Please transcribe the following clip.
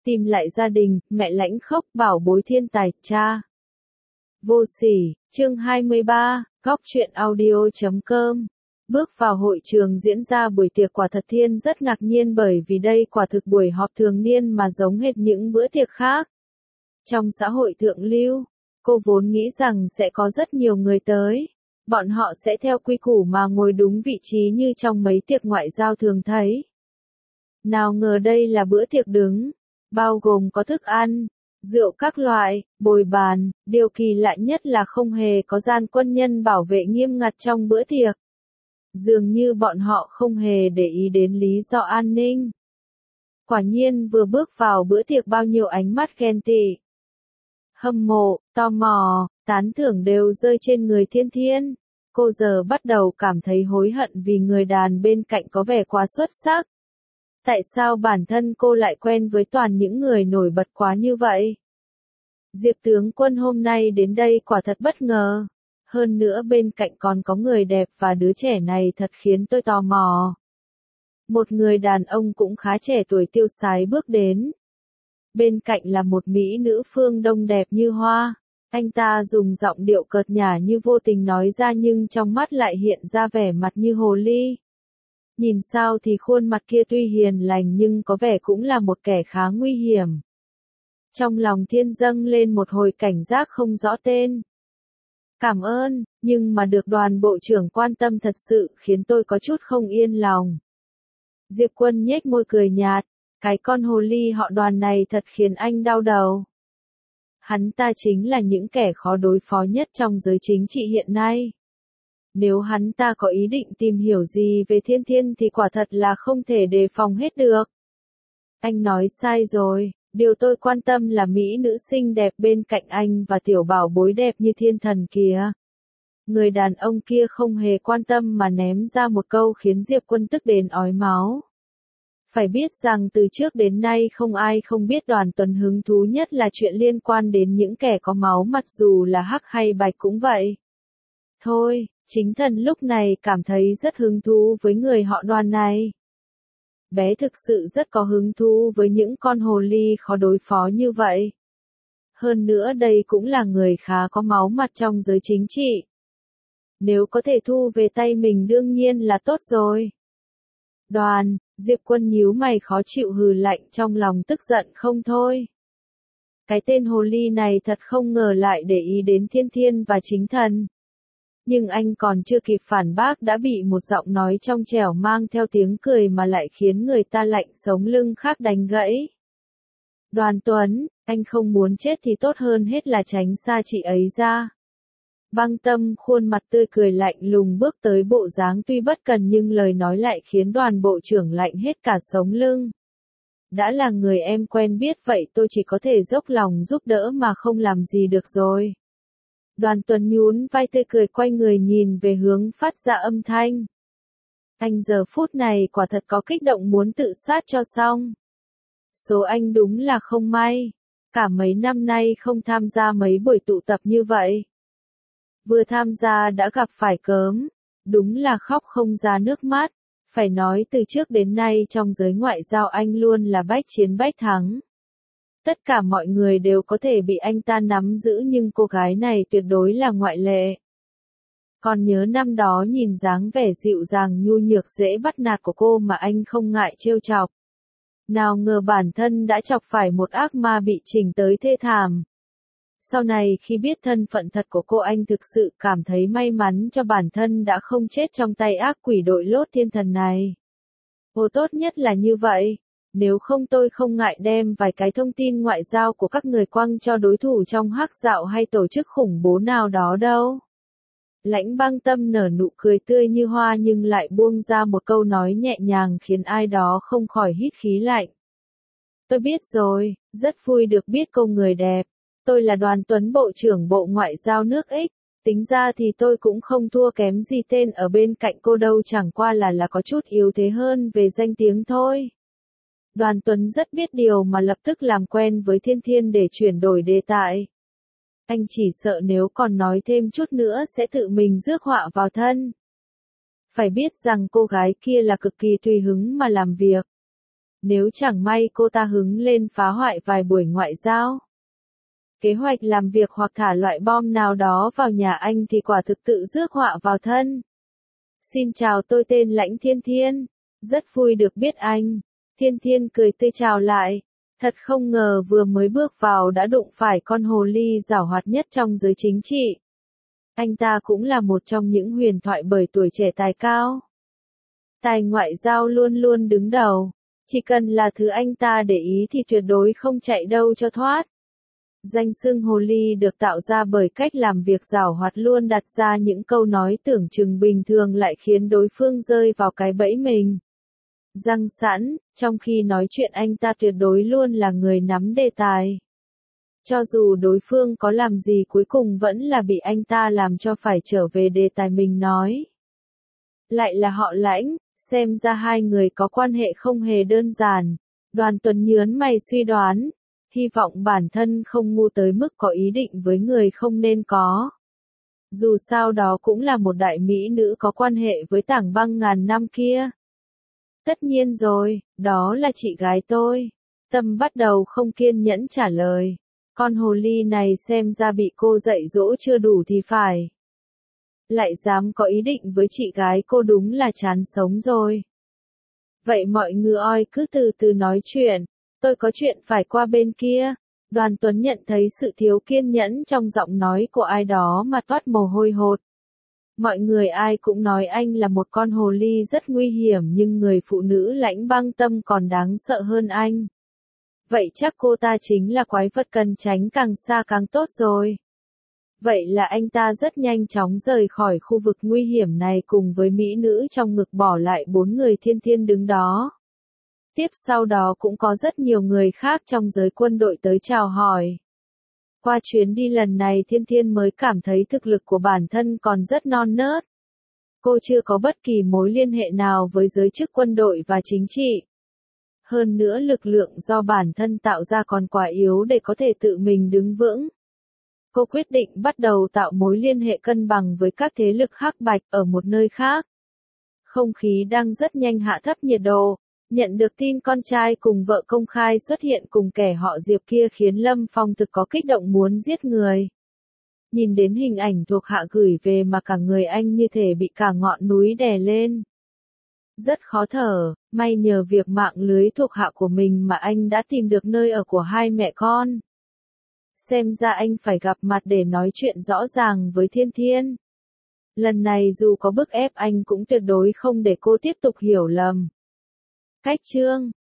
Tìm lại gia đình, mẹ lãnh khốc bảo bối thiên tài, cha. Vô sỉ, chương 23, góc truyện audio.com. Bước vào hội trường diễn ra buổi tiệc quả thật Thiên rất ngạc nhiên bởi vì đây quả thực buổi họp thường niên mà giống hệt những bữa tiệc khác. Trong xã hội thượng lưu, cô vốn nghĩ rằng sẽ có rất nhiều người tới. Bọn họ sẽ theo quy củ mà ngồi đúng vị trí như trong mấy tiệc ngoại giao thường thấy. Nào ngờ đây là bữa tiệc đứng, bao gồm có thức ăn, rượu các loại, bồi bàn, điều kỳ lạ nhất là không hề có gian quân nhân bảo vệ nghiêm ngặt trong bữa tiệc. Dường như bọn họ không hề để ý đến lý do an ninh. Quả nhiên vừa bước vào bữa tiệc bao nhiêu ánh mắt ghen tị, hâm mộ, tò mò, tán thưởng đều rơi trên người Thiên. Cô giờ bắt đầu cảm thấy hối hận vì người đàn bên cạnh có vẻ quá xuất sắc. Tại sao bản thân cô lại quen với toàn những người nổi bật quá như vậy? Diệp tướng quân hôm nay đến đây quả thật bất ngờ. Hơn nữa bên cạnh còn có người đẹp và đứa trẻ này thật khiến tôi tò mò. Một người đàn ông cũng khá trẻ tuổi tiêu sái bước đến. Bên cạnh là một mỹ nữ phương Đông đẹp như hoa. Anh ta dùng giọng điệu cợt nhả như vô tình nói ra nhưng trong mắt lại hiện ra vẻ mặt như hồ ly. Nhìn sao thì khuôn mặt kia tuy hiền lành nhưng có vẻ cũng là một kẻ khá nguy hiểm. Trong lòng Thiên dâng lên một hồi cảnh giác không rõ tên. Cảm ơn, nhưng mà được đoàn bộ trưởng quan tâm thật sự khiến tôi có chút không yên lòng. Diệp Quân nhếch môi cười nhạt, cái con hồ ly họ Đoàn này thật khiến anh đau đầu. Hắn ta chính là những kẻ khó đối phó nhất trong giới chính trị hiện nay. Nếu hắn ta có ý định tìm hiểu gì về Thiên thì quả thật là không thể đề phòng hết được. Anh nói sai rồi, điều tôi quan tâm là mỹ nữ xinh đẹp bên cạnh anh và tiểu bảo bối đẹp như Thiên thần kìa. Người đàn ông kia không hề quan tâm mà ném ra một câu khiến Diệp Quân tức đến ói máu. Phải biết rằng từ trước đến nay không ai không biết Đoàn Tuấn hứng thú nhất là chuyện liên quan đến những kẻ có máu mặt dù là hắc hay bạch cũng vậy. Thôi, chính thần lúc này cảm thấy rất hứng thú với người họ Đoàn này. Bé thực sự rất có hứng thú với những con hồ ly khó đối phó như vậy. Hơn nữa đây cũng là người khá có máu mặt trong giới chính trị. Nếu có thể thu về tay mình đương nhiên là tốt rồi. Đoàn, Diệp Quân nhíu mày khó chịu hừ lạnh trong lòng tức giận không thôi. Cái tên hồ ly này thật không ngờ lại để ý đến Thiên và chính thần. Nhưng anh còn chưa kịp phản bác đã bị một giọng nói trong trẻo mang theo tiếng cười mà lại khiến người ta lạnh sống lưng khác đánh gãy. Đoàn Tuấn, anh không muốn chết thì tốt hơn hết là tránh xa chị ấy ra. Băng Tâm khuôn mặt tươi cười lạnh lùng bước tới bộ dáng tuy bất cần nhưng lời nói lại khiến Đoàn bộ trưởng lạnh hết cả sống lưng. Đã là người em quen biết vậy tôi chỉ có thể dốc lòng giúp đỡ mà không làm gì được rồi. Đoàn Tuấn nhún vai tươi cười quay người nhìn về hướng phát ra âm thanh. Anh giờ phút này quả thật có kích động muốn tự sát cho xong. Số anh đúng là không may. Cả mấy năm nay không tham gia mấy buổi tụ tập như vậy. Vừa tham gia đã gặp phải cớm. Đúng là khóc không ra nước mắt. Phải nói từ trước đến nay trong giới ngoại giao anh luôn là bách chiến bách thắng. Tất cả mọi người đều có thể bị anh ta nắm giữ nhưng cô gái này tuyệt đối là ngoại lệ. Còn nhớ năm đó nhìn dáng vẻ dịu dàng nhu nhược dễ bắt nạt của cô mà anh không ngại trêu chọc. Nào ngờ bản thân đã chọc phải một ác ma bị chỉnh tới thê thảm. Sau này khi biết thân phận thật của cô anh thực sự cảm thấy may mắn cho bản thân đã không chết trong tay ác quỷ đội lốt thiên thần này. Ồ tốt nhất là như vậy. Nếu không tôi không ngại đem vài cái thông tin ngoại giao của các người quăng cho đối thủ trong hắc dạo hay tổ chức khủng bố nào đó đâu. Lãnh Băng Tâm nở nụ cười tươi như hoa nhưng lại buông ra một câu nói nhẹ nhàng khiến ai đó không khỏi hít khí lạnh. Tôi biết rồi, rất vui được biết cô người đẹp. Tôi là Đoàn Tuấn Bộ trưởng Bộ Ngoại giao nước X. Tính ra thì tôi cũng không thua kém gì tên ở bên cạnh cô đâu chẳng qua là có chút yếu thế hơn về danh tiếng thôi. Đoàn Tuấn rất biết điều mà lập tức làm quen với Thiên để chuyển đổi đề tài. Anh chỉ sợ nếu còn nói thêm chút nữa sẽ tự mình rước họa vào thân. Phải biết rằng cô gái kia là cực kỳ tùy hứng mà làm việc. nếu chẳng may cô ta hứng lên phá hoại vài buổi ngoại giao. Kế hoạch làm việc hoặc thả loại bom nào đó vào nhà anh thì quả thực tự rước họa vào thân. Xin chào, tôi tên Lãnh Thiên Thiên. Rất vui được biết anh. Thiên Thiên cười tươi chào lại. Thật không ngờ vừa mới bước vào đã đụng phải con hồ ly giảo hoạt nhất trong giới chính trị. Anh ta cũng là một trong những huyền thoại bởi tuổi trẻ tài cao. Tài ngoại giao luôn luôn đứng đầu. Chỉ cần là thứ anh ta để ý thì tuyệt đối không chạy đâu cho thoát. Danh xưng hồ ly được tạo ra bởi cách làm việc giảo hoạt luôn đặt ra những câu nói tưởng chừng bình thường lại khiến đối phương rơi vào cái bẫy mình. Răng sẵn, trong khi nói chuyện anh ta tuyệt đối luôn là người nắm đề tài. Cho dù đối phương có làm gì cuối cùng vẫn là bị anh ta làm cho phải trở về đề tài mình nói. Lại là họ Lãnh, xem ra hai người có quan hệ không hề đơn giản. Đoàn Tuấn nhớn mày suy đoán. Hy vọng bản thân không ngu tới mức có ý định với người không nên có. Dù sao đó cũng là một đại mỹ nữ có quan hệ với tảng băng ngàn năm kia. Tất nhiên rồi, đó là chị gái tôi. Tâm bắt đầu không kiên nhẫn trả lời. Con hồ ly này xem ra bị cô dạy dỗ chưa đủ thì phải. Lại dám có ý định với chị gái cô, đúng là chán sống rồi. Vậy mọi người oi cứ từ từ nói chuyện. Tôi có chuyện phải qua bên kia. Đoàn Tuấn nhận thấy sự thiếu kiên nhẫn trong giọng nói của ai đó mà toát mồ hôi hột. Mọi người ai cũng nói anh là một con hồ ly rất nguy hiểm, nhưng người phụ nữ Lãnh Băng Tâm còn đáng sợ hơn anh. Vậy chắc cô ta chính là quái vật cần tránh càng xa càng tốt rồi. Vậy là anh ta rất nhanh chóng rời khỏi khu vực nguy hiểm này cùng với mỹ nữ trong ngực, bỏ lại 4 người Thiên Thiên đứng đó. Tiếp sau đó cũng có rất nhiều người khác trong giới quân đội tới chào hỏi. Qua chuyến đi lần này Thiên Thiên mới cảm thấy thực lực của bản thân còn rất non nớt. Cô chưa có bất kỳ mối liên hệ nào với giới chức quân đội và chính trị. Hơn nữa lực lượng do bản thân tạo ra còn quá yếu để có thể tự mình đứng vững. Cô quyết định bắt đầu tạo mối liên hệ cân bằng với các thế lực hắc bạch ở một nơi khác. Không khí đang rất nhanh hạ thấp nhiệt độ. Nhận được tin con trai cùng vợ công khai xuất hiện cùng kẻ họ Diệp kia khiến Lâm Phong thực có kích động muốn giết người. Nhìn đến hình ảnh thuộc hạ gửi về mà cả người anh như thể bị cả ngọn núi đè lên. Rất khó thở, may nhờ việc mạng lưới thuộc hạ của mình mà anh đã tìm được nơi ở của hai mẹ con. Xem ra anh phải gặp mặt để nói chuyện rõ ràng với Thiên Thiên. Lần này dù có bức ép anh cũng tuyệt đối không để cô tiếp tục hiểu lầm. Cách chương